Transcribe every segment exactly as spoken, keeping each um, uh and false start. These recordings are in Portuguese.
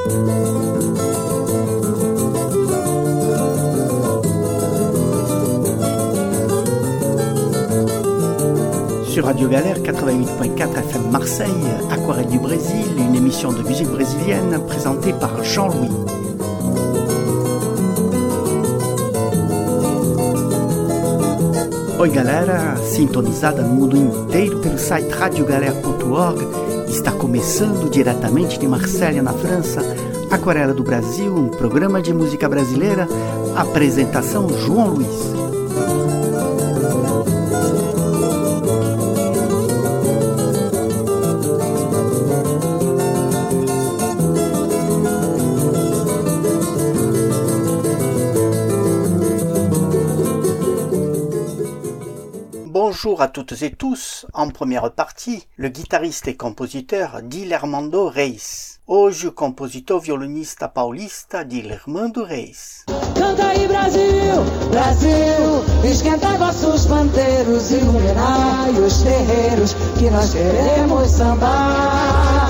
Sur Radio Galère quatre-vingt-huit point quatre F M Marseille, Aquarelle du Brésil, une émission de musique brésilienne présentée par Jean-Louis. Oi galera, sintonizada no mundo inteiro pelo site radio galera ponto org, está começando diretamente de Marselha, na França, Aquarela do Brasil, um programa de música brasileira, apresentação João Luiz. Bonjour à toutes et tous. En première partie, le guitariste et compositeur Dilermando Reis. Hoje o compositor violonista paulista Dilermando Reis. Canta aí Brasil, Brasil, esquentai vossos pandeiros, iluminai os terreiros, que nós queremos sambar.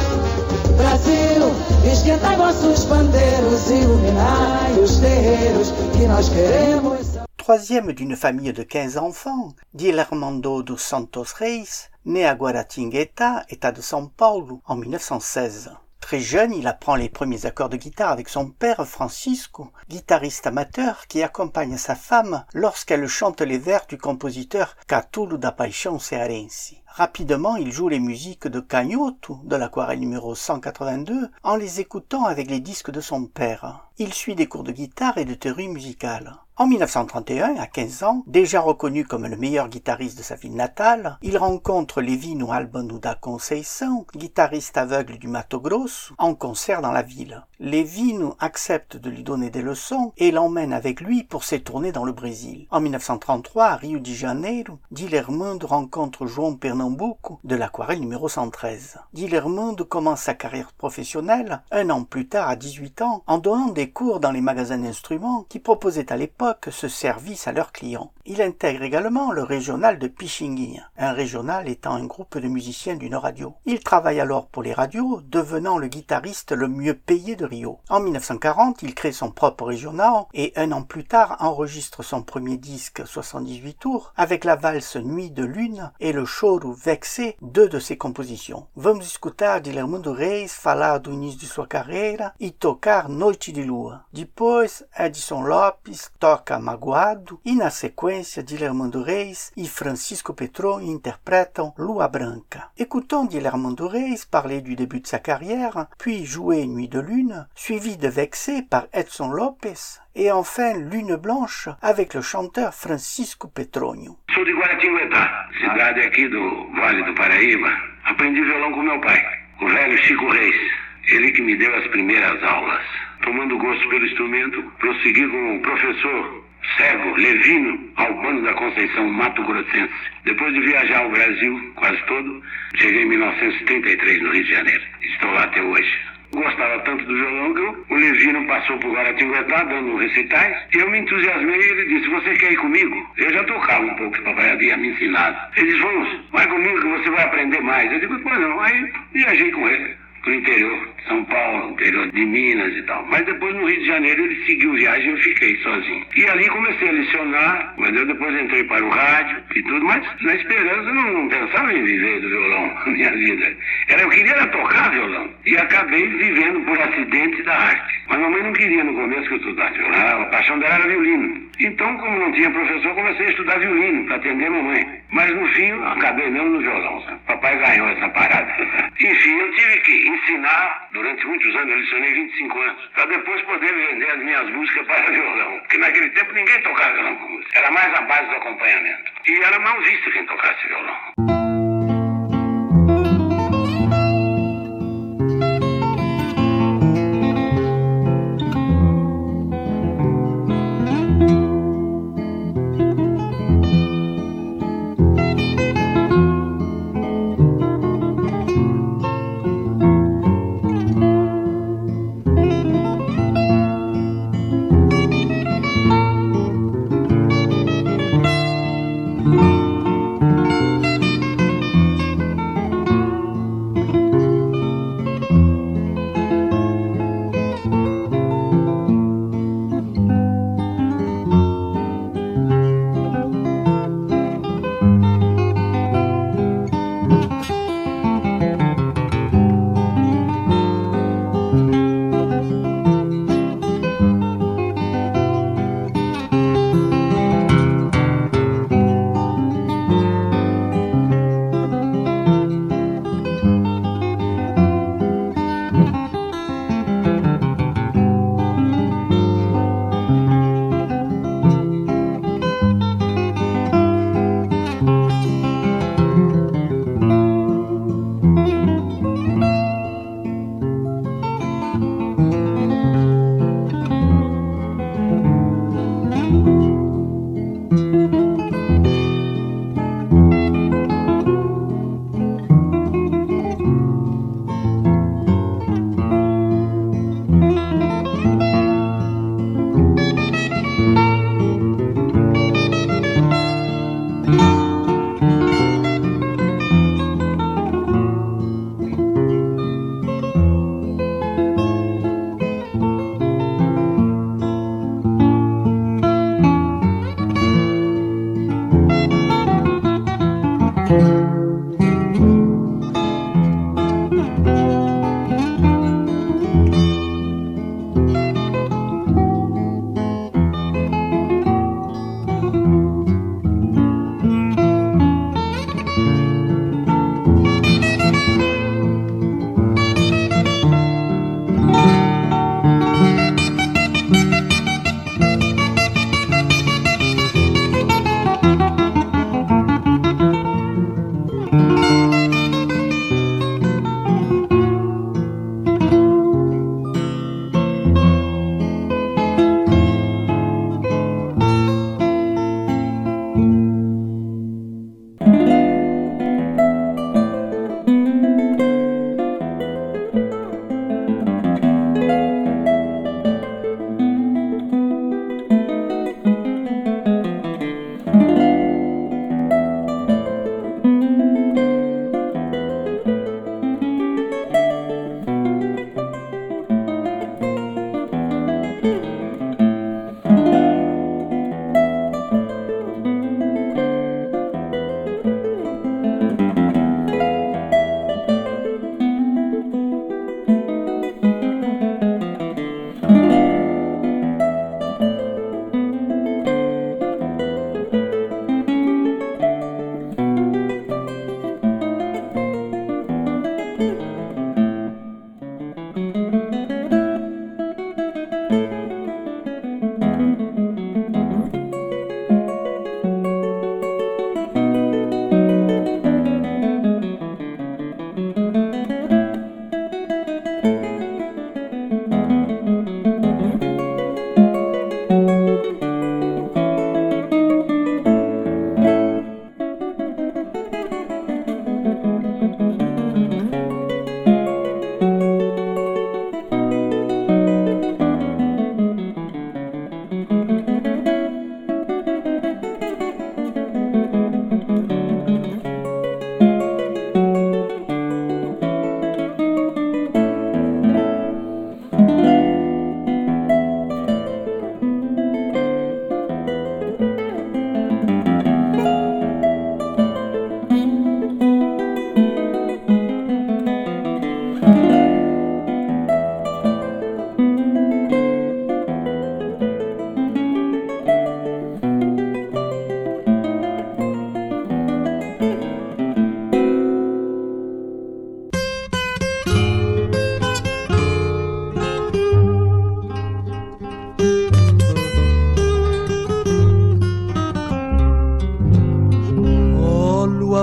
Brasil, esquentai vossos pandeiros, iluminai os terreiros, que nós queremos sambar. Troisième d'une famille de quinze enfants, Dilermando dos Santos Reis, né à Guaratinguetá, État de São Paulo, en mille neuf cent seize. Très jeune, il apprend les premiers accords de guitare avec son père Francisco, guitariste amateur qui accompagne sa femme lorsqu'elle chante les vers du compositeur Catulo da Paixão Cearense. Rapidement, il joue les musiques de Canhoto, de l'aquarelle numéro cent quatre-vingt-deux, en les écoutant avec les disques de son père. Il suit des cours de guitare et de théorie musicale. En mille neuf cent trente et un, à quinze ans, déjà reconnu comme le meilleur guitariste de sa ville natale, il rencontre Levino Albano da Conceição, guitariste aveugle du Mato Grosso, en concert dans la ville. Levino accepte de lui donner des leçons et l'emmène avec lui pour ses tournées dans le Brésil. En mille neuf cent trente-trois, à Rio de Janeiro, Dilermando rencontre João Pernambuco de l'aquarelle numéro cent treize. Dilermando commence sa carrière professionnelle un an plus tard, à dix-huit ans, en donnant des cours dans les magasins d'instruments qui proposaient à l'époque ce service à leurs clients. Il intègre également le régional de Pixinguinha, un régional étant un groupe de musiciens d'une radio. Il travaille alors pour les radios, devenant le guitariste le mieux payé de Rio. En mille neuf cent quarante, il crée son propre régional et un an plus tard enregistre son premier disque soixante-dix-huit tours avec la valse Nuit de Lune et le choro Vexé, deux de ses compositions. Vamos escutar Dilermando Reis falar do início de sua carreira e tocar Noite de Lua. Depois, Edson Lopes toca Magoado e na sequência Dilermando Reis e Francisco Petron interprètent Lua Branca. Écoutons Dilermando Reis parler du début de sa carrière, puis jouer Nuit de Lune, suivi de Vexé par Edson Lopes, et enfin Lune Blanche avec le chanteur Francisco Petronio. Sou de Guaratinguetá, cidade aqui do Vale do Paraíba. Aprendi violão com meu pai, o velho Chico Reis. Ele que me deu as primeiras aulas. Tomando gosto pelo instrumento, prossegui com o professor cego Levino Albano da Conceição, Mato Grossense. Depois de viajar ao Brasil quase todo, cheguei em mil novecentos e setenta e três no Rio de Janeiro. Estou lá até hoje. Gostava tanto do violão que o Levino passou por Guaratinguetá dando recitais e eu me entusiasmei e ele disse: você quer ir comigo? Eu já tocava um pouco, que o papai havia me ensinado. Ele disse: vamos, vai comigo que você vai aprender mais. Eu digo: pois não. Aí viajei com ele pro interior de São Paulo, interior de Minas e tal. Mas depois no Rio de Janeiro ele seguiu viagem e eu fiquei sozinho. E ali comecei a lecionar, mas eu depois entrei para o rádio e tudo, mas na esperança eu não, não pensava em viver do violão na minha vida. Era, eu queria era tocar violão. E acabei vivendo por acidente da arte. Mas mamãe não queria no começo que eu estudasse violão, a paixão dela era violino. Então, como não tinha professor, comecei a estudar violino para atender a mamãe. Mas no fim, acabei mesmo no violão, sabe? Papai ganhou essa parada. Enfim, eu tive que ensinar durante muitos anos, eu lecionei vinte e cinco anos, para depois poder vender as minhas músicas para violão. Porque naquele tempo ninguém tocava violão com música. Era mais a base do acompanhamento. E era mal visto quem tocasse violão.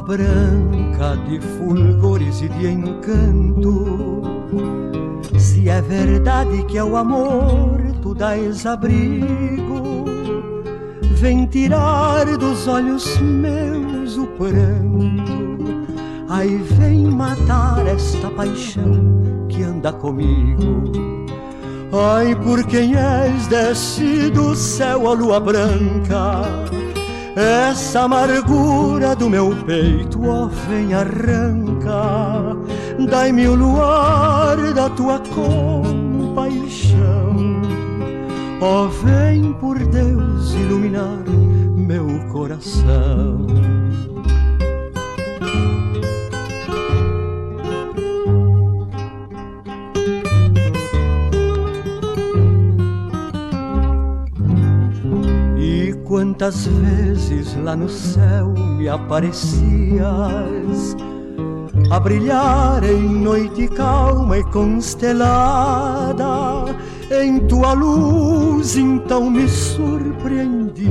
branca de fulgores e de encanto, se é verdade que ao amor tu dás abrigo, vem tirar dos olhos meus o pranto, aí vem matar esta paixão que anda comigo. Ai, por quem és, desce do céu a lua branca, essa amargura do meu peito, ó, vem arranca. Dai-me o luar da tua compaixão, ó, vem por Deus iluminar meu coração. Quantas vezes lá no céu me aparecias, a brilhar em noite calma e constelada, em tua luz então me surpreendia,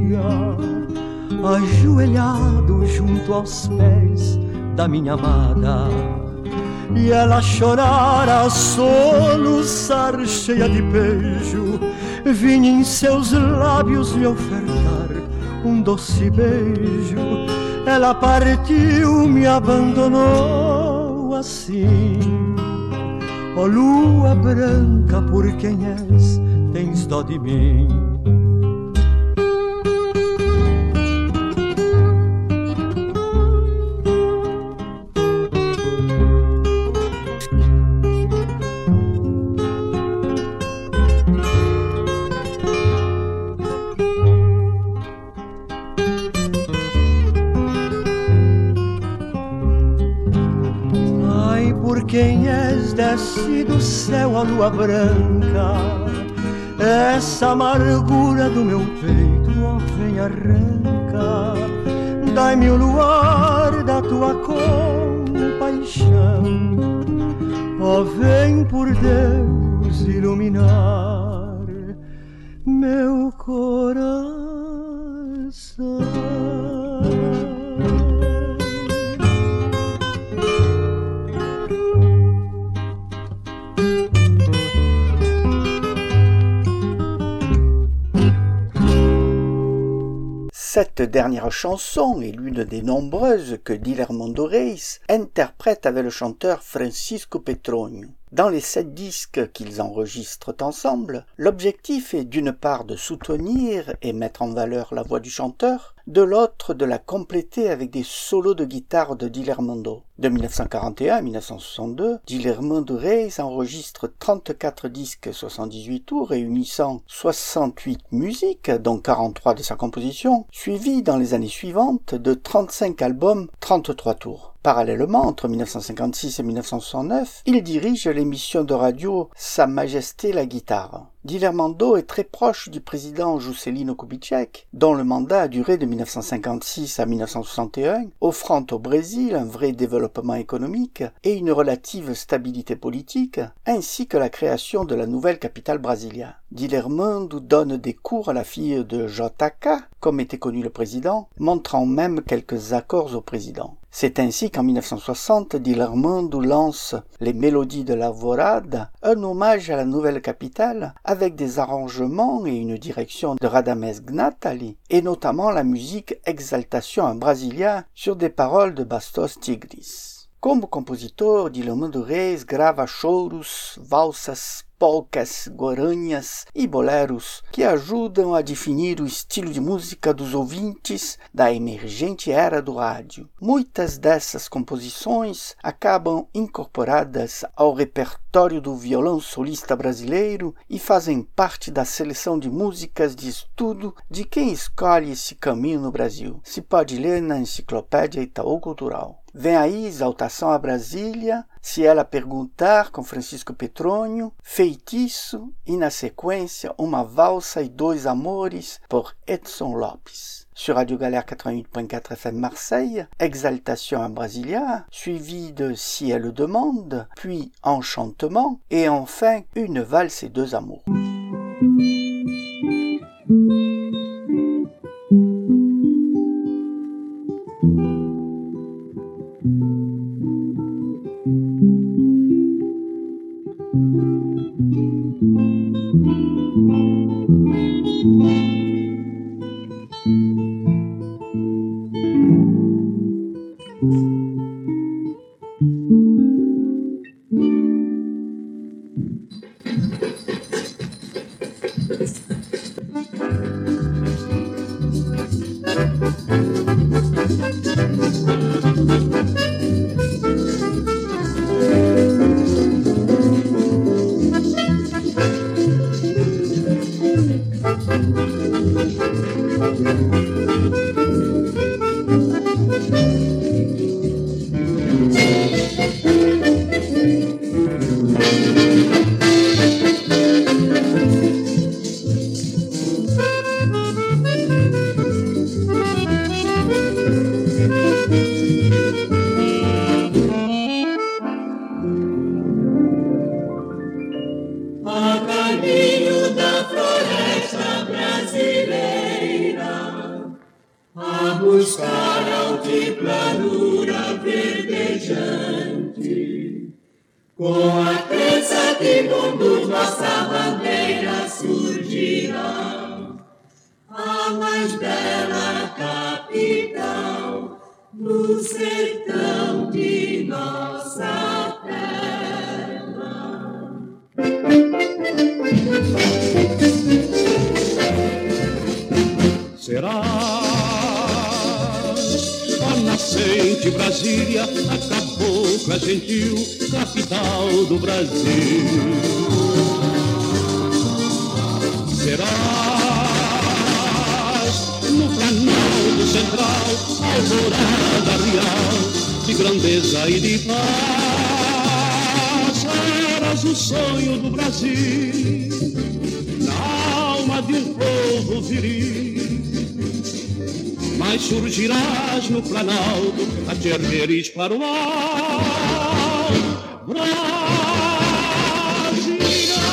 ajoelhado junto aos pés da minha amada, e ela chorar a soluçar cheia de beijo, vinha em seus lábios me ofertar um doce beijo. Ela partiu, me abandonou assim. Ó lua branca, por quem és, tens dó de mim. Quem és, desce do céu a lua branca, essa amargura do meu peito, ó, vem arranca. Dai-me o luar da tua compaixão, ó, vem por Deus iluminar meu coração. Cette dernière chanson est l'une des nombreuses que Dilermando Reis interprète avec le chanteur Francisco Petronio. Dans les sept disques qu'ils enregistrent ensemble, l'objectif est d'une part de soutenir et mettre en valeur la voix du chanteur, de l'autre de la compléter avec des solos de guitare de Dilermando. De mille neuf cent quarante et un à mille neuf cent soixante-deux, Dilermando Reis enregistre trente-quatre disques soixante-dix-huit tours réunissant soixante-huit musiques, dont quarante-trois de sa composition, suivis dans les années suivantes de trente-cinq albums, trente-trois tours. Parallèlement, entre mille neuf cent cinquante-six et mille neuf cent soixante-neuf, il dirige l'émission de radio Sa Majesté la Guitare. Dilermando est très proche du président Juscelino Kubitschek, dont le mandat a duré de mille neuf cent cinquante-six à mille neuf cent soixante et un, offrant au Brésil un vrai développement économique et une relative stabilité politique, ainsi que la création de la nouvelle capitale brésilienne. Dilermando donne des cours à la fille de J K, comme était connu le président, montrant même quelques accords au président. C'est ainsi qu'en mille neuf cent soixante, Dilermando lance Les Mélodies de l'Alvorada, un hommage à la nouvelle capitale, avec des arrangements et une direction de Radamés Gnatali, et notamment la musique Exaltation en brésilien sur des paroles de Bastos Tigris. Como compositor, Dilermando Reis grava choros, valsas, polcas, guaranhas e boleros que ajudam a definir o estilo de música dos ouvintes da emergente era do rádio. Muitas dessas composições acabam incorporadas ao repertório do violão solista brasileiro e fazem parte da seleção de músicas de estudo de quem escolhe esse caminho no Brasil. Se pode ler na Enciclopédia Itaú Cultural. Vem aí Exaltação a Brasília, Se Ela Perguntar, com Francisco Petronio, Feitiço e, na sequência, Uma Valsa e Dois Amores, por Edson Lopes. Sur Radio Galère quatre-vingt-huit point quatre F M Marseille, Exaltation à Brasilia, suivi de Si Elle Demande, puis Enchantement, et enfin Une Valse et Deux Amours. Surgirás no Planalto a te ergueres para o ar, Brasília.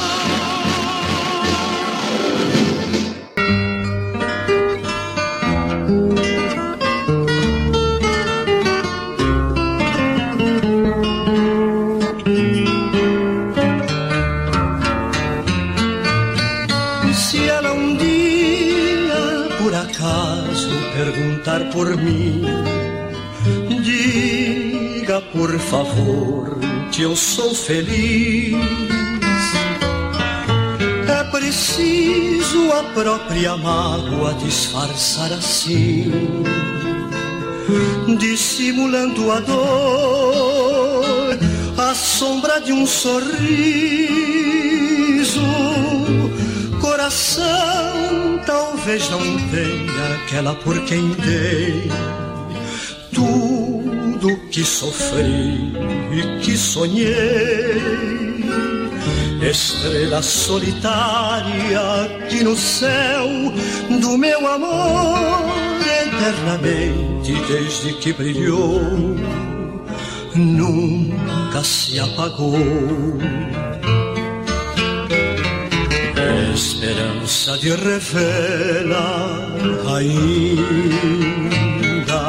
Se ela um dia por acaso perguntar por mim, diga por favor que eu sou feliz. É preciso a própria mágoa disfarçar assim, dissimulando a dor, a sombra de um sorriso. Coração talvez não tenha aquela por quem dei tudo que sofri e que sonhei. Estrela solitária aqui no céu do meu amor, eternamente desde que brilhou, nunca se apagou. Esperança de revelar ainda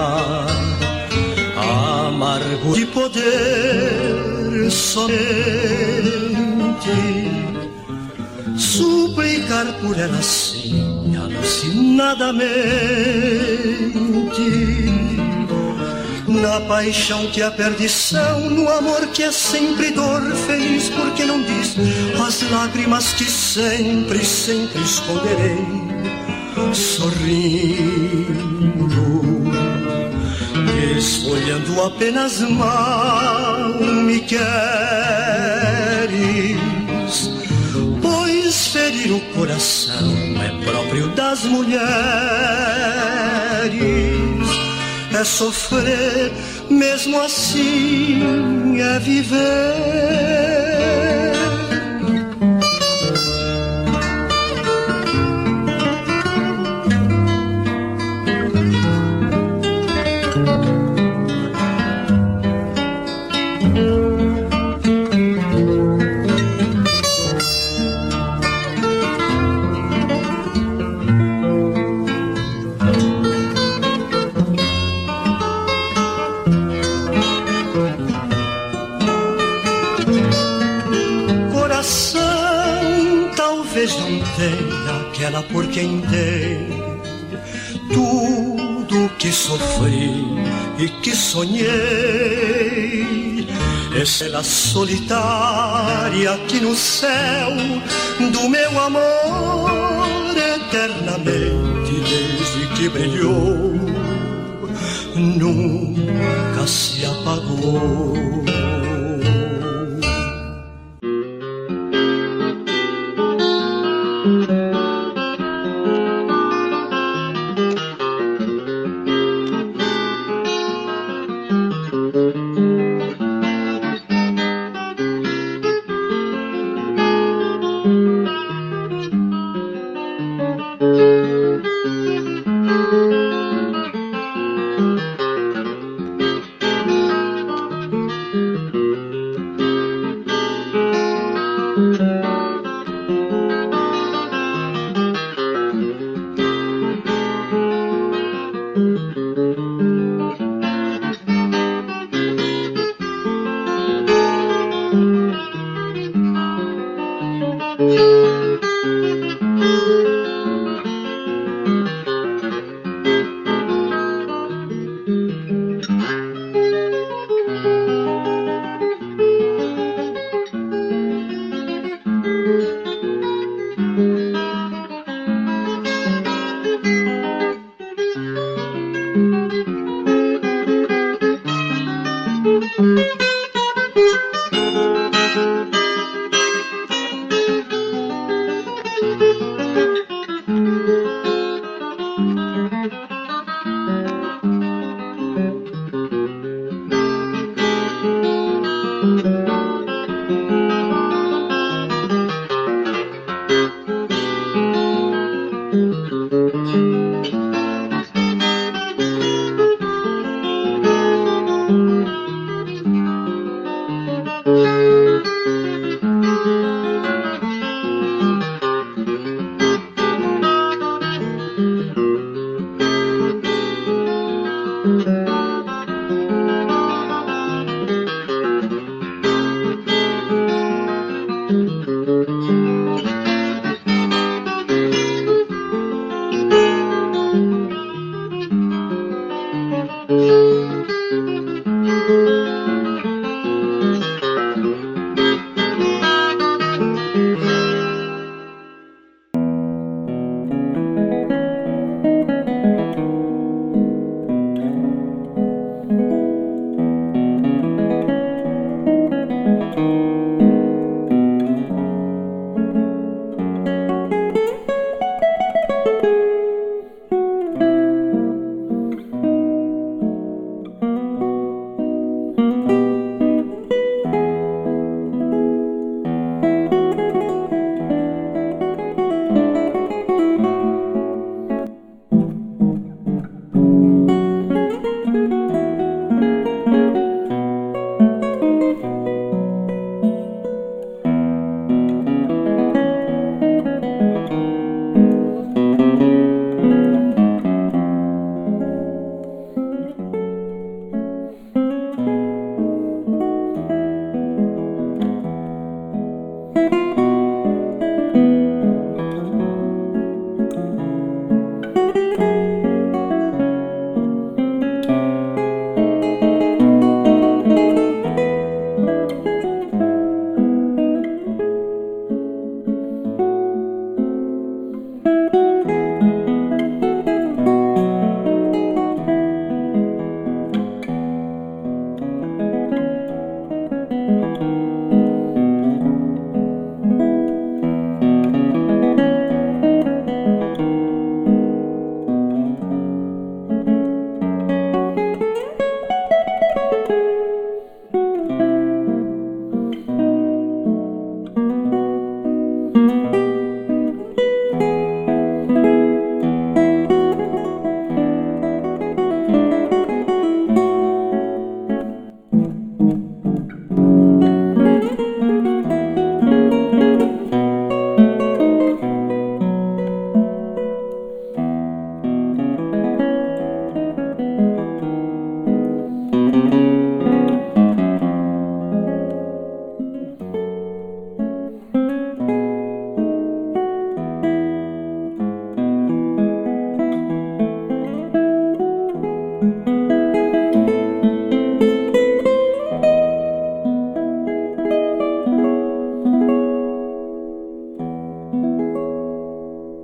amargo de poder somente suplicar por ela assim alucinadamente, na paixão que é a perdição, no amor que é sempre dor, feliz porque não diz as lágrimas que sempre, sempre esconderei, sorrindo, esfolhando apenas mal me queres, pois ferir o coração é próprio das mulheres. É sofrer, mesmo assim é viver. Aquela por quem dei tudo que sofri e que sonhei. Estrela solitária aqui no céu do meu amor, que brilhou nunca se apagou.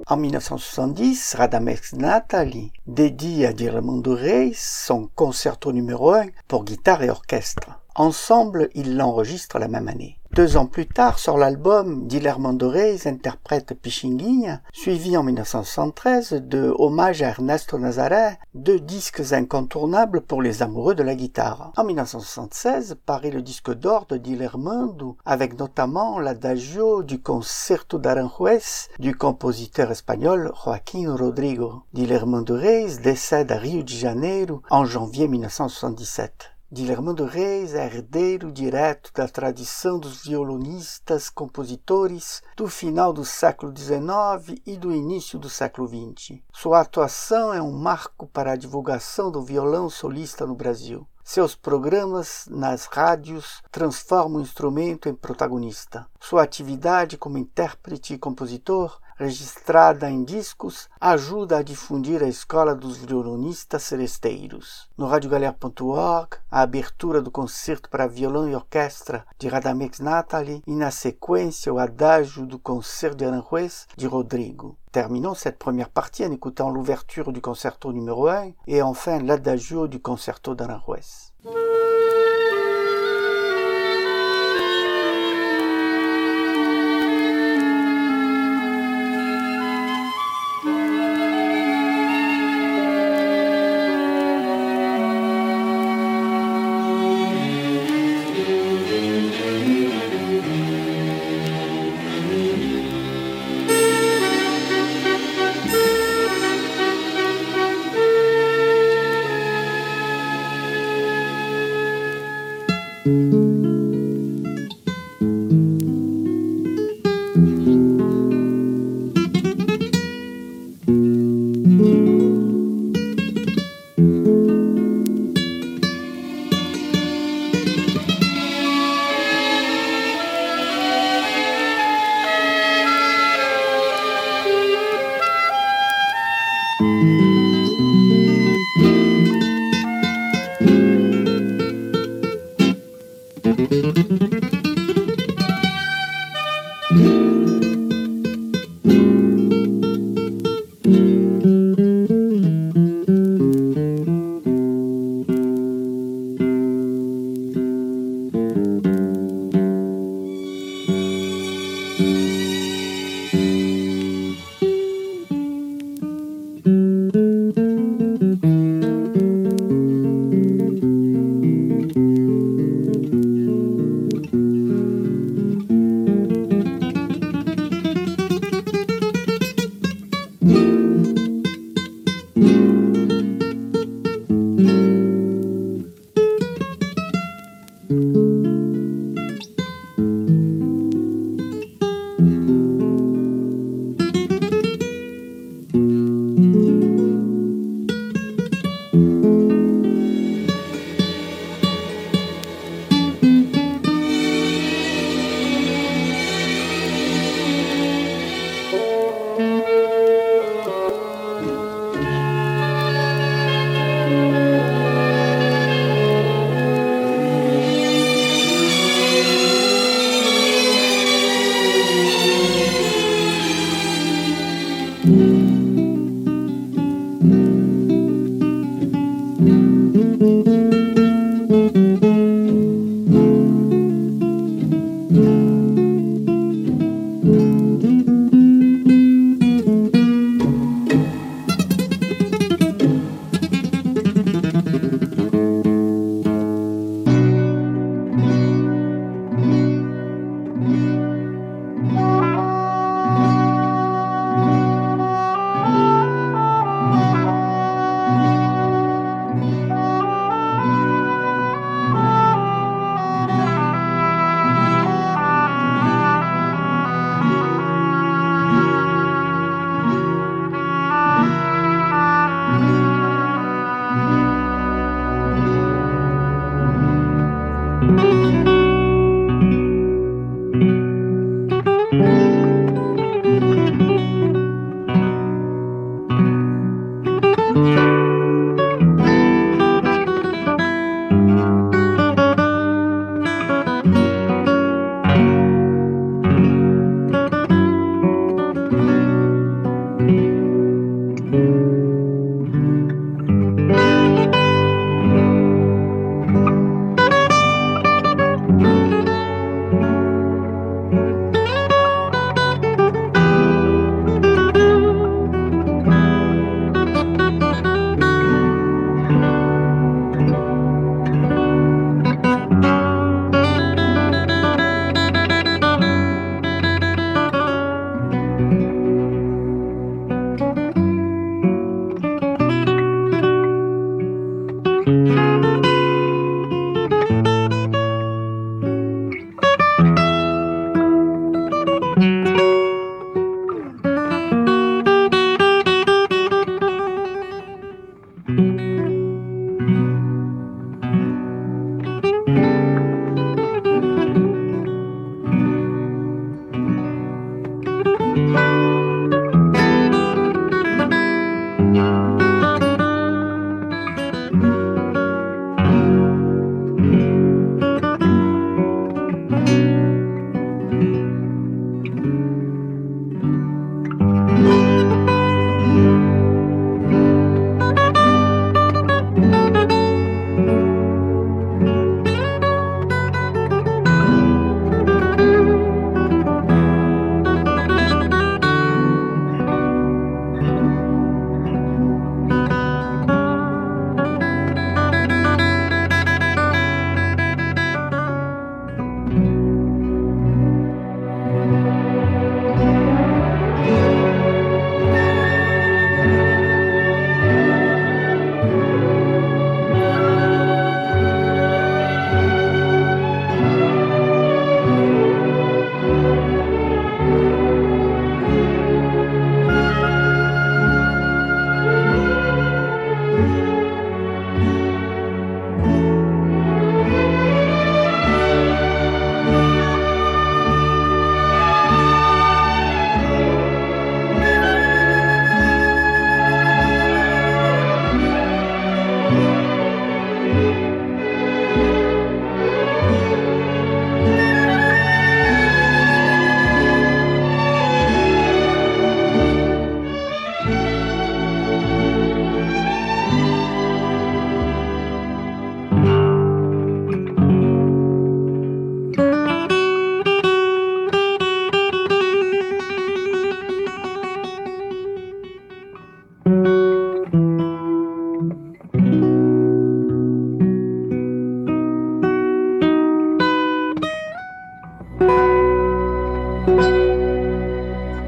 En mille neuf cent soixante-dix, Radamés Nathalie dédie à Guillermo Reis son concerto numéro un pour guitare et orchestre. Ensemble, ils l'enregistrent la même année. Deux ans plus tard sort l'album Guillermo Reis interprète Pichinguinha, suivi en mille neuf cent soixante-treize de Hommage à Ernesto Nazaré, deux disques incontournables pour les amoureux de la guitare. En mille neuf cent soixante-seize paraît le disque d'or de Guillermo, avec notamment l'adagio du Concerto d'Aranjuez du compositeur espagnol Joaquín Rodrigo. Guillermo Reis décède à Rio de Janeiro en janvier mille neuf cent soixante-dix-sept. Guillermo Reis é herdeiro direto da tradição dos violonistas compositores do final do século dezenove e do início do século vinte. Sua atuação é um marco para a divulgação do violão solista no Brasil. Seus programas nas rádios transformam o instrumento em protagonista. Sua atividade como intérprete e compositor, registrada em discos, ajuda a difundir a escola dos violonistas celesteiros. No radio galère ponto org, a abertura do concerto para violão e orquestra de Radamés Nathalie e, na sequência, o adagio do concerto de Aranjuez de Rodrigo. Terminons cette première partie en écoutant l'ouverture du concerto numéro un et enfin l'adagio du concerto d'Aranjuez.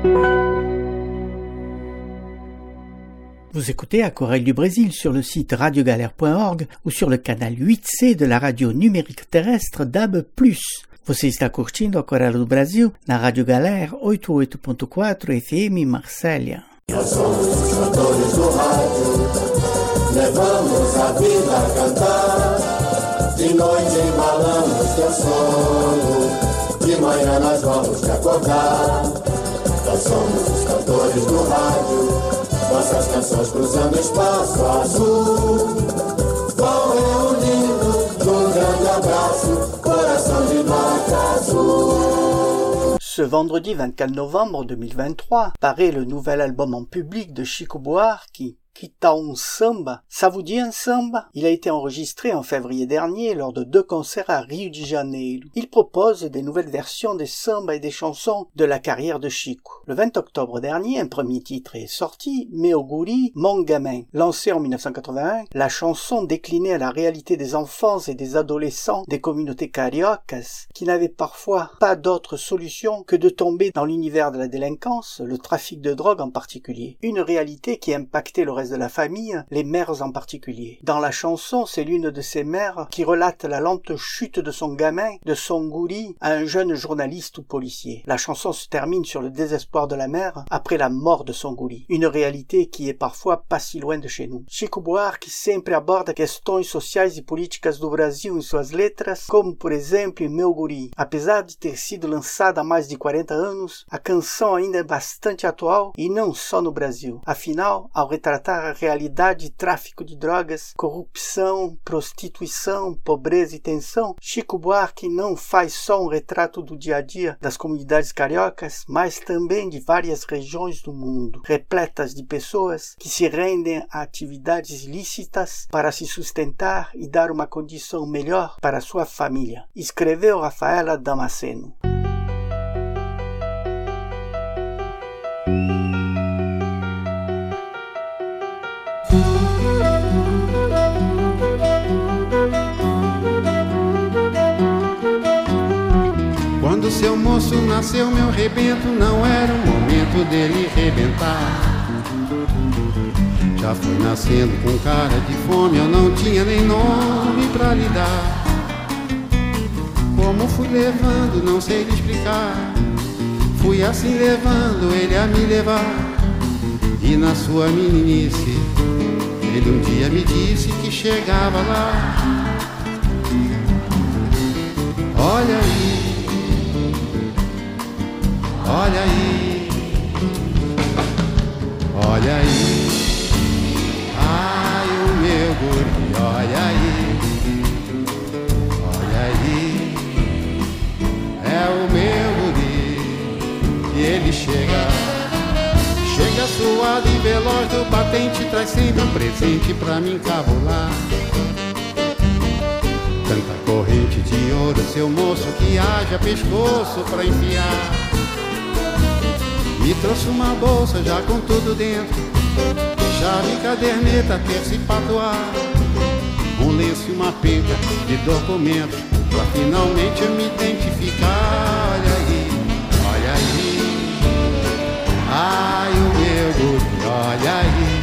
Vous écoutez Aquarelle du Brésil sur le site radio galère point org ou sur le canal huit C de la radio numérique terrestre D A B plus. Você está curtindo Aquarelle do Brasil na Rádio Galera oitenta e oito ponto quatro F M Marsella. Nós somos os cantores do rádio, levamos a vida a cantar. De noite embalamos teu sono, de manhã nós vamos te acordar. Nós somos os cantores do rádio, nossas canções cruzando o espaço azul, vão reunindo num grande abraço, coração de nota azul. Ce vendredi vingt-quatre novembre deux mille vingt-trois paraît le nouvel album en public de Chico Buarque, Que Tal um Samba? Ça vous dit un samba? Il a été enregistré en février dernier lors de deux concerts à Rio de Janeiro. Il propose des nouvelles versions des sambas et des chansons de la carrière de Chico. Le vingt octobre dernier, un premier titre est sorti, Meu Guri, Mon Gamin. Lancé en mille neuf cent quatre-vingt-un, la chanson déclinait à la réalité des enfants et des adolescents des communautés cariocas qui n'avaient parfois pas d'autre solution que de tomber dans l'univers de la délinquance, le trafic de drogue en particulier. Une réalité qui impactait le reste de la famille, les mères en particulier. Dans la chanson, c'est l'une de ces mères qui relate la lente chute de son gamin, de son gouri, à un jeune journaliste ou policier. La chanson se termine sur le désespoir de la mère après la mort de son gouri. Une réalité qui est parfois pas si loin de chez nous. Chico Buarque sempre aborda questões sociais e políticas do Brasil em suas letras, como por exemplo em Meu Guri. Apesar de ter sido lançada há mais de quarenta anos, a canção ainda é bastante atual e não só no Brasil. Afinal, ao retratar a realidade de tráfico de drogas, corrupção, prostituição, pobreza e tensão, Chico Buarque não faz só um retrato do dia a dia das comunidades cariocas, mas também de várias regiões do mundo, repletas de pessoas que se rendem a atividades ilícitas para se sustentar e dar uma condição melhor para sua família. Escreveu Rafaela Damasceno. Quando seu moço nasceu, meu rebento, não era o momento dele rebentar. Já fui nascendo com cara de fome, eu não tinha nem nome pra lhe dar. Como fui levando, não sei lhe explicar. Fui assim levando ele a me levar. E na sua meninice, ele um dia me disse que chegava lá. Olha aí, olha aí, olha aí, ai o meu guri, olha aí, olha aí, é o meu guri, e ele chega, chega suado e veloz do batente, traz sempre um presente pra me encabular. Tanta corrente de ouro, seu moço, que haja pescoço pra enfiar. Me trouxe uma bolsa já com tudo dentro, chave, caderneta, terço e patuar, um lenço e uma penca de documentos, pra finalmente eu me identificar. Olha aí, olha aí, ai o meu guri, olha aí,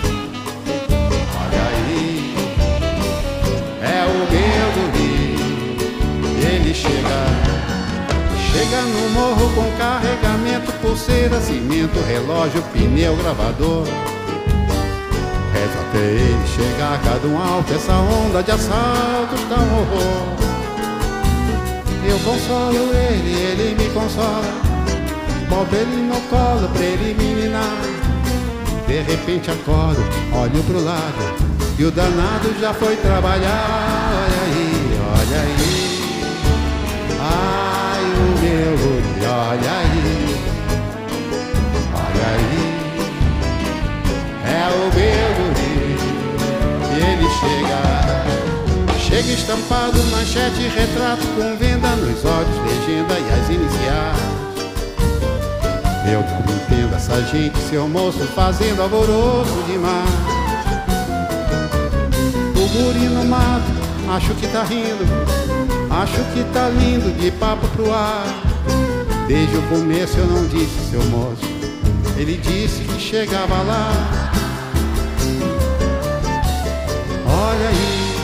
olha aí, é o meu guri, ele chega. Chega no morro com carregamento, pulseira, cimento, relógio, pneu, gravador. Rezo até ele chegar, cada um alto, essa onda de assaltos tá um horror. Eu consolo ele, ele me consola, boto ele no colo pra ele me ninar. De repente acordo, olho pro lado, e o danado já foi trabalhar. Olha aí, olha aí, ai o meu guri, olha aí, olha aí, é o meu guri, e ele chega, chega estampado, manchete, retrato com venda nos olhos, legenda e as iniciais. Eu não entendo essa gente, seu moço, fazendo alvoroço demais. O guri no mato, acho que tá rindo, acho que tá lindo, de papo pro ar. Desde o começo eu não disse, seu moço, ele disse que chegava lá. Olha aí,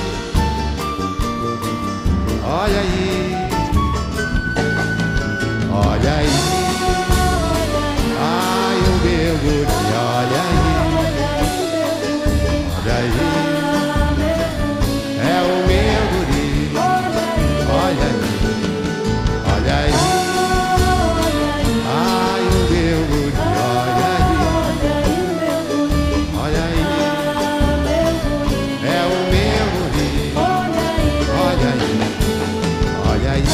olha aí, olha aí, ai o meu guri, olha aí, olha aí, é o meu guri, olha aí, olha aí, ai o meu guri, olha aí, olha aí, é o meu guri, olha aí, olha aí,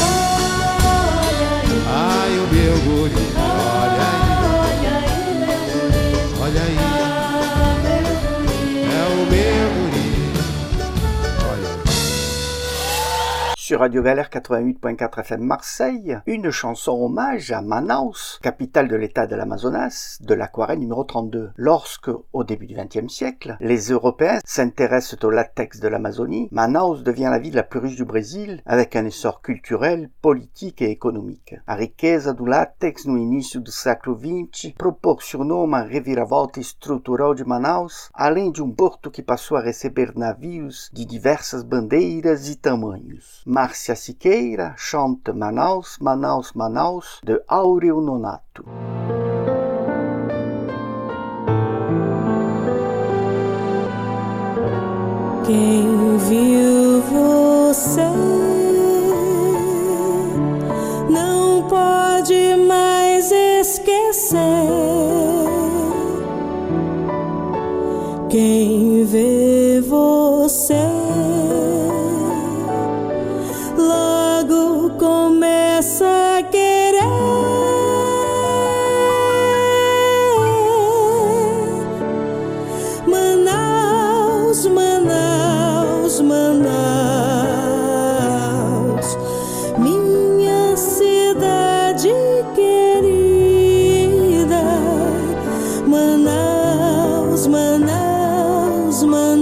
ai o meu guri, olha aí, olha aí, é o meu guri, olha aí. Sur Radio Galère quatre-vingt-huit point quatre F M Marseille, une chanson hommage à Manaus, capitale de l'état de l'Amazonas, de l'aquarelle numéro trente-deux. Lorsque, au début du vingtième siècle, les Européens s'intéressent au latex de l'Amazonie, Manaus devient la ville la plus riche du Brésil, avec un essor culturel, politique et économique. A riqueza do látex no início do século vinte proporcionou uma reviravolta estrutural de Manaus, além de um porto que passou a receber navios de diversas bandeiras e tamanhos. Márcia Siqueira chante Manaus, Manaus, Manaus, de Áureo Nonato. Quem viu você não pode mais esquecer. Quem vê você logo começa a querer. Manaus, Manaus, Manaus, minha cidade querida. Manaus, Manaus,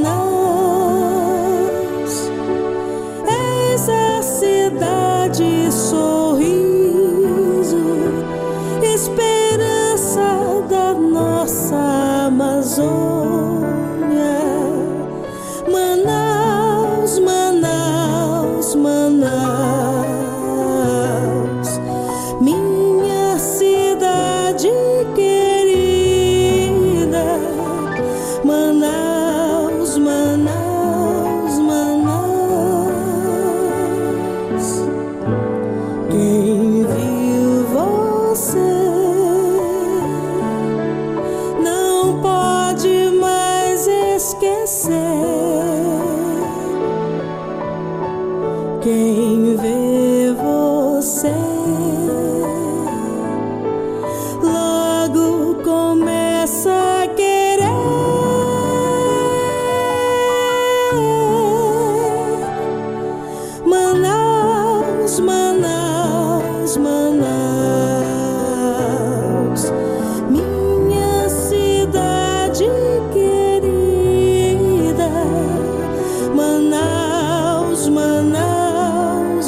Manaus, eis a cidade sorriso, esperança da nossa Amazônia. Manaus, Manaus, Manaus, minha cidade querida. Manaus, Manaus, Manaus, quem viu você não pode mais esquecer. Quem vê você logo começa a querer. Manaus, Manaus, Manaus, minha cidade querida. Manaus, Manaus,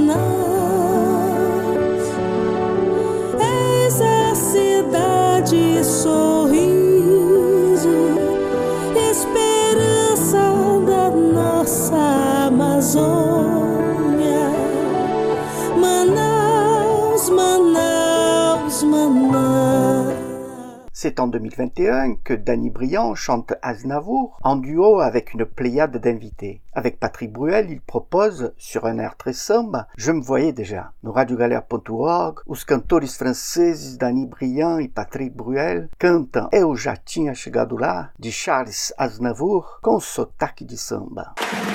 Manaus, eis a cidade sorriso, esperança da nossa Amazônia. Manaus, Manaus, Manaus. C'est en deux mille vingt et un que Danny Briand chante Aznavour en duo avec une pléiade d'invités. Avec Patrick Bruel, il propose, sur un air très samba, Je me voyais déjà. No radio galère ponto org, os cantores franceses Danny Briand e Patrick Bruel cantam Eu Já Tinha Chegado Lá, de Charles Aznavour, com sotaque de samba.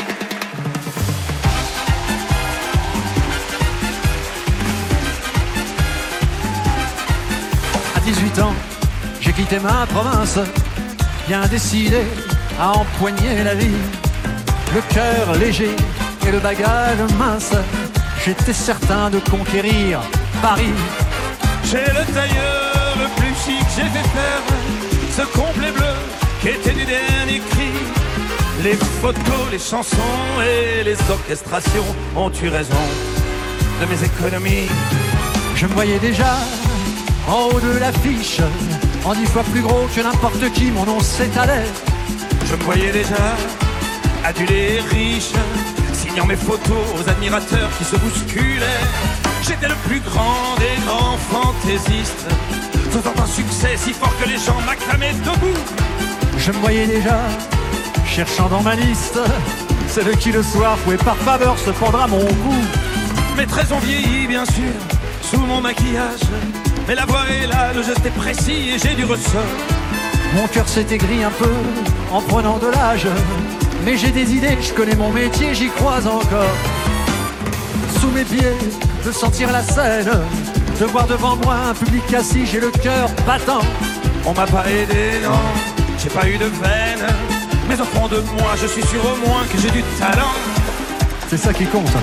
À dix-huit ans, j'ai quitté ma province, bien décidé à empoigner la vie. Le cœur léger et le bagage mince, j'étais certain de conquérir Paris. J'ai le tailleur le plus chic, j'ai fait faire ce complet bleu qui était du dernier cri. Les photos, les chansons et les orchestrations ont eu raison de mes économies. Je me voyais déjà En haut de l'affiche, en dix fois plus gros que n'importe qui, mon nom s'étalait. Je me voyais déjà adulé et riche, signant mes photos aux admirateurs qui se bousculaient. J'étais le plus grand des grands fantaisistes, faisant un succès si fort que les gens m'acclamaient debout. Je me voyais déjà cherchant dans ma liste celle qui le soir pouvait par faveur se prendre à mon cou. Mes traits ont vieilli bien sûr sous mon maquillage, mais la voix est là, le geste est précis et j'ai du ressort. Mon cœur s'est aigri un peu en prenant de l'âge, mais j'ai des idées, je connais mon métier, j'y crois encore. Sous mes pieds, de sentir la scène, de voir devant moi un public assis, j'ai le cœur battant. On m'a pas aidé, non, j'ai pas eu de veine, mais au fond de moi, je suis sûr au moins que j'ai du talent. C'est ça qui compte.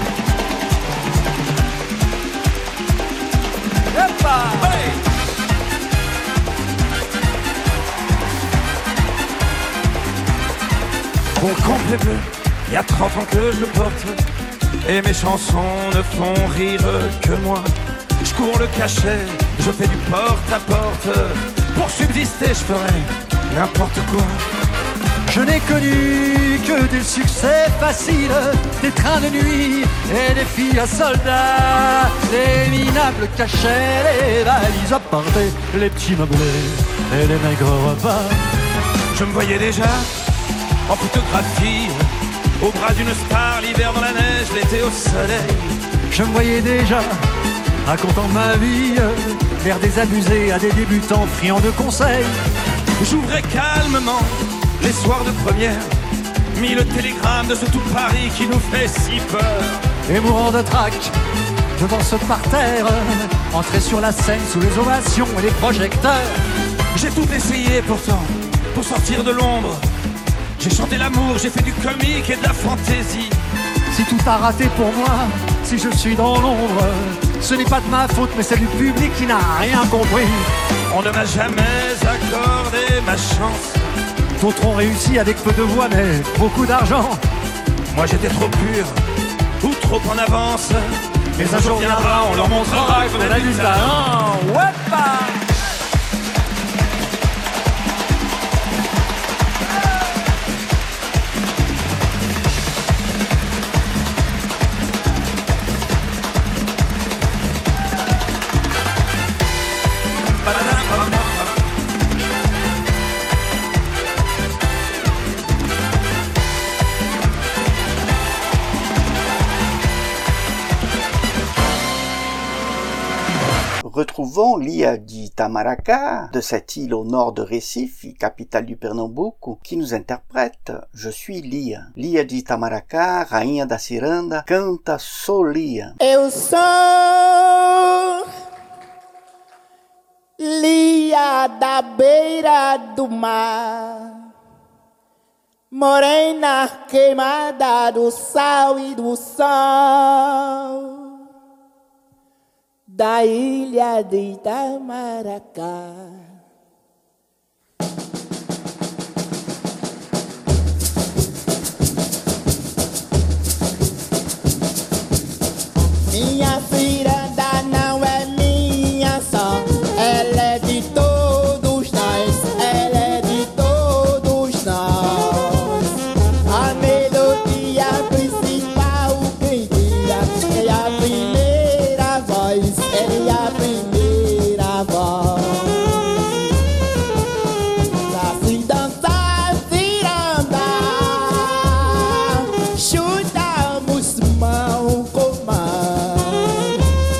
Hoppa, hey! Mon complet bleu, il y a trente ans que je le porte, et mes chansons ne font rire que moi. Je cours le cachet, je fais du porte-à-porte, pour subsister je ferai n'importe quoi. Je n'ai connu que des succès faciles, des trains de nuit et des filles à soldats, les minables cachets, les valises à porter, les petits meublés et les maigres repas. Je me voyais déjà en photographie, au bras d'une star, l'hiver dans la neige, l'été au soleil. Je me voyais déjà racontant ma vie, vers des abusés à des débutants friands de conseils. J'ouvrais calmement les soirs de première, mille télégrammes de ce tout Paris qui nous fait si peur. Et mourant de trac devant ce parterre, entrer sur la scène sous les ovations et les projecteurs. J'ai tout essayé pourtant pour sortir de l'ombre. J'ai chanté l'amour, j'ai fait du comique et de la fantaisie. Si tout a raté pour moi, si je suis dans l'ombre, ce n'est pas de ma faute mais c'est du public qui n'a rien compris. On ne m'a jamais accordé ma chance. D'autres ont réussi avec peu de voix mais beaucoup d'argent. Moi j'étais trop pur ou trop en avance. Mais un jour viendra, on leur montrera qu'on a du talent. Weppa! Retrouvons Lia de Itamaracá, de cette île au nord de Recife, capitale du Pernambuco, qui nous interprète « Je suis Lia ». Lia de Itamaracá, rainha da ciranda, canta Sou Lia. Eu sou Lia da beira do mar, morena queimada do sal e do sol, da ilha de Itamaracá. Minha ciranda não é minha só, ela é de todos nós, ela é de todos nós. A melodia principal quem tira é a primeira voz, é a primeira voz. Pra se dançar ciranda, chutamos mão com mão.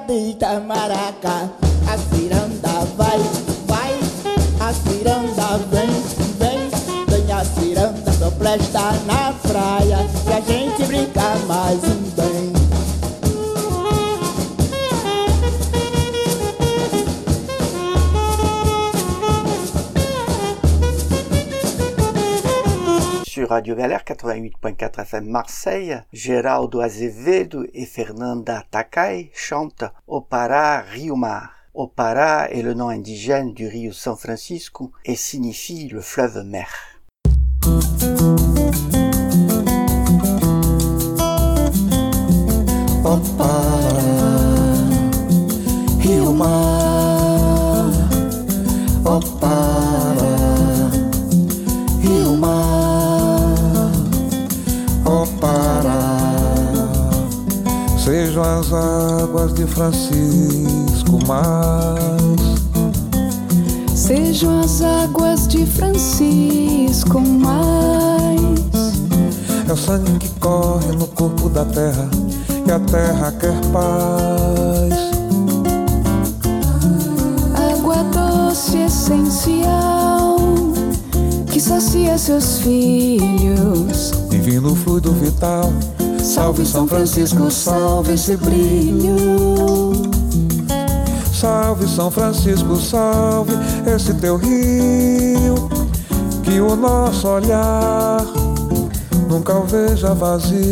de Itamaracá. A ciranda vai, vai, a ciranda vem, vem, vem a ciranda só presta na praia pra gente brincar mais um bem. Sur Radio Galère quatre-vingt-huit point quatre F M Marseille, Geraldo Azevedo et Fernanda Takai chantent O Pará Rio Mar. O Pará est le nom indigène du Rio São Francisco et signifie le fleuve mer. O Pará Rio Mar, O Pará Rio Mar, O Pará. Sejam as águas de Francisco mais, sejam as águas de Francisco mais. É o sangue que corre no corpo da terra e a terra quer paz. Água doce essencial que sacia seus filhos. Divino fluido vital, salve São Francisco, salve esse brilho. Salve São Francisco, salve esse teu rio, que o nosso olhar nunca o veja vazio.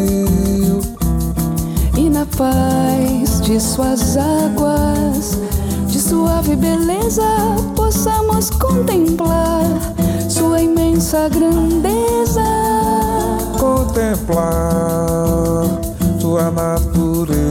E na paz de suas águas, de suave beleza, possamos contemplar sua imensa grandeza. Contemplar sua natureza.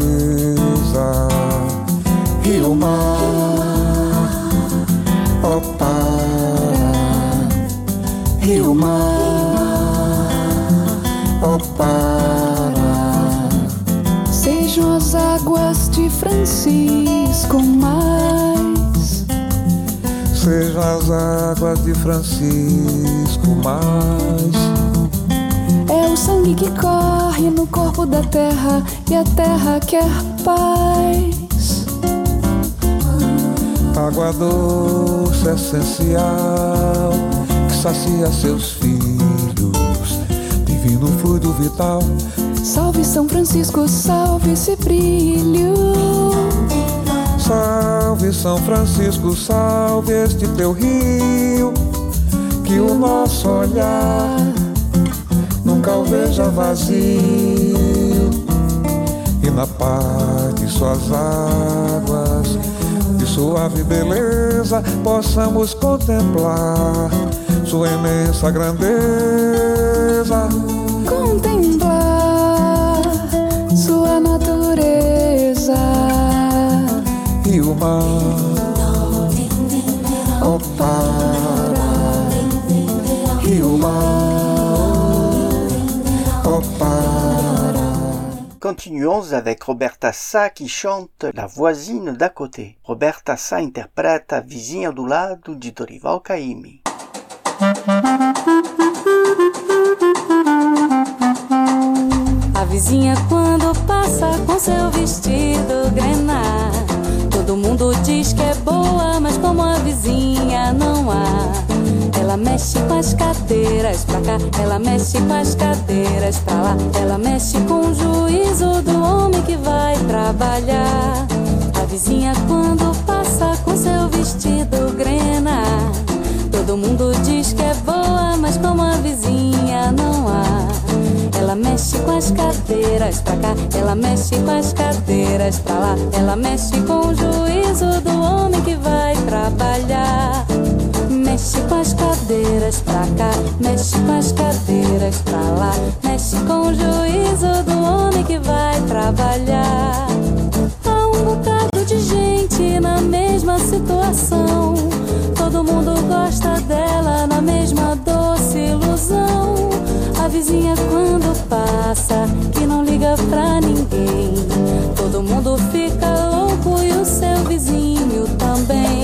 Rio Mar, ó Pará, Rio Mar, ó Pará. Sejam as águas de Francisco mais, sejam as águas de Francisco mais. É o sangue que corre no corpo da terra e a terra quer paz. Água doce essencial que sacia seus filhos. Divino fluido vital. Salve São Francisco, salve esse brilho. Salve São Francisco, salve este teu rio, que o nosso olhar nunca o veja vazio. E na paz de suas águas, de suave beleza, possamos contemplar sua imensa grandeza. Contemplar sua natureza. Rio Mar, ó Pará, Rio Mar, ó Pará. Continuons avec Roberta Sá qui chante La voisine d'à côté. Roberta Sá interpreta Vizinha do Lado de Dorival Caymmi. A vizinha quando passa com seu vestido grená, todo mundo diz que é boa, mas como a vizinha não há. Ela mexe com as cadeiras pra cá, ela mexe com as cadeiras pra lá. Ela mexe com o juízo do homem que vai trabalhar. A vizinha quando passa com seu vestido grená, todo mundo diz que é boa, mas como a vizinha não há. Ela mexe com as cadeiras pra cá, ela mexe com as cadeiras pra lá. Ela mexe com o juízo do homem que vai trabalhar. Mexe com as cadeiras pra cá, mexe com as cadeiras pra lá. Mexe com o juízo do homem que vai trabalhar. Há um bocado de gente na mesma situação, todo mundo gosta dela na mesma doce ilusão. A vizinha quando passa, que não liga pra ninguém, todo mundo fica louco e o seu vizinho também.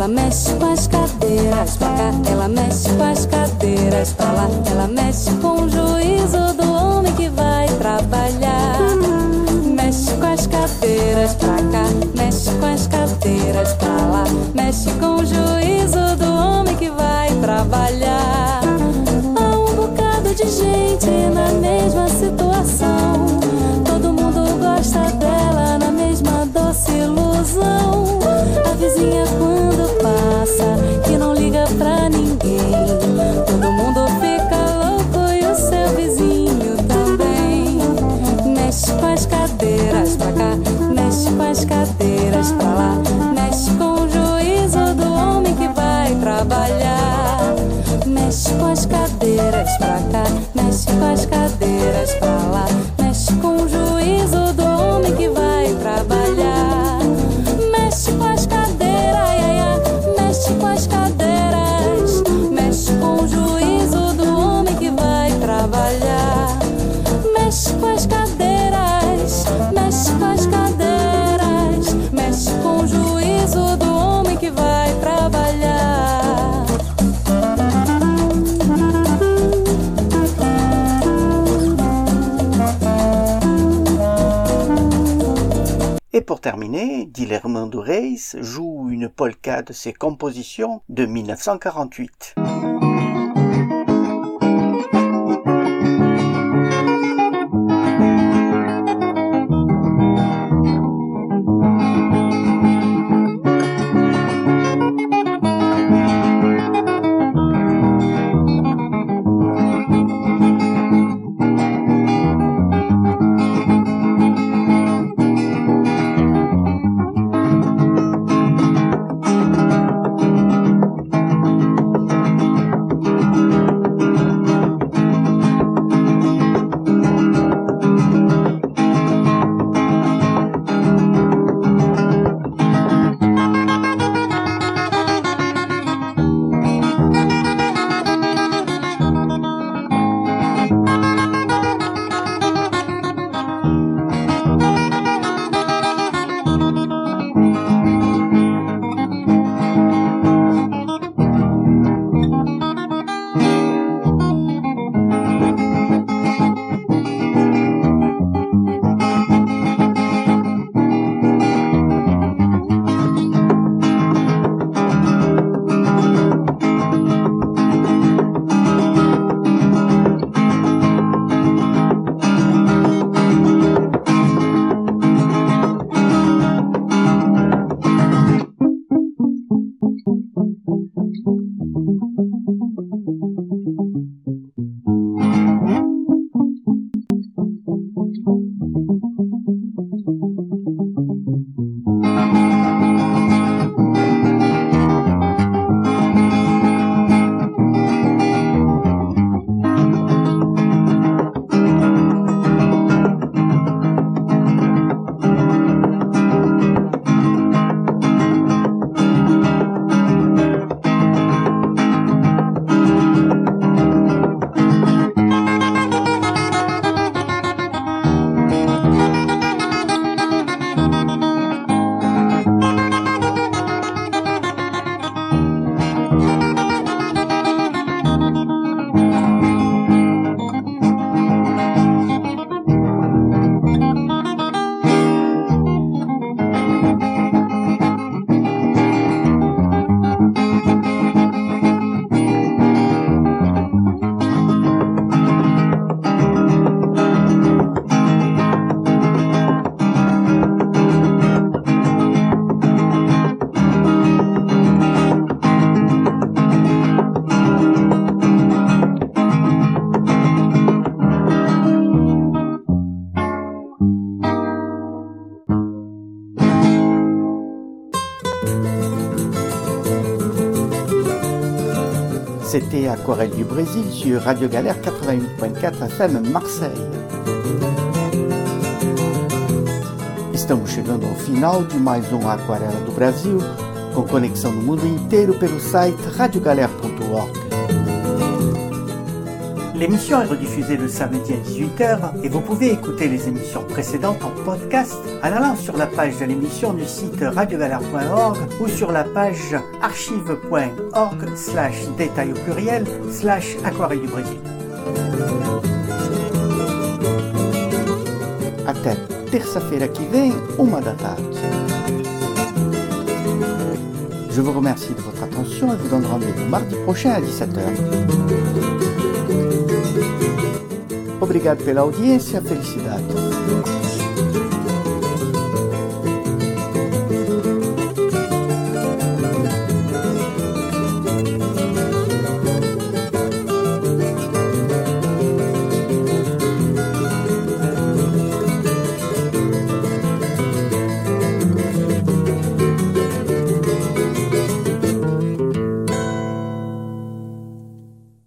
mexe com as cadeiras pra cá, ela mexe com as cadeiras pra lá, ela mexe com o juízo do homem que vai trabalhar. Mexe com as cadeiras pra cá, mexe com as cadeiras pra lá, mexe com o juízo do homem que vai trabalhar. Há um bocado de gente na mesma situação, todo mundo gosta dela na mesma doce ilusão. A vizinha quando passa, que não liga pra ninguém, todo mundo fica louco e o seu vizinho também. Mexe com as cadeiras pra cá, mexe com as cadeiras pra lá, mexe com o juízo do homem que vai trabalhar. Mexe com as cadeiras pra cá, mexe com as cadeiras pra lá, mexe com o juízo do homem que vai trabalhar. Mexe com as cadeiras, ai, ai, ai, mexe com as cadeiras, mexe com o juízo do homem que vai trabalhar. Mexe com as cadeiras, mexe com as cadeiras, mexe com o juízo do homem que vai trabalhar. Et pour terminer, Dilermando Reis joue une polka de ses compositions de mille neuf cent quarante-huit. C'était Aquarelle du Brésil sur Radio Galère quatre-vingt-huit point quatre F M Marseille. Estamos chegando ao final de mais um Aquarela do Brasil, com conexão no mundo inteiro pelo site radio galère ponto org. L'émission est rediffusée le samedi à dix-huit heures et vous pouvez écouter les émissions précédentes en podcast en allant sur la page de l'émission du site radiogalère point org ou sur la page archive point org slash détail au pluriel slash aquarelle du Brésil. Até terça-feira que vem, uma da tarde. Je vous remercie de votre attention et vous donne rendez-vous mardi prochain à dix-sept heures. Obrigado pela audiência, felicidade.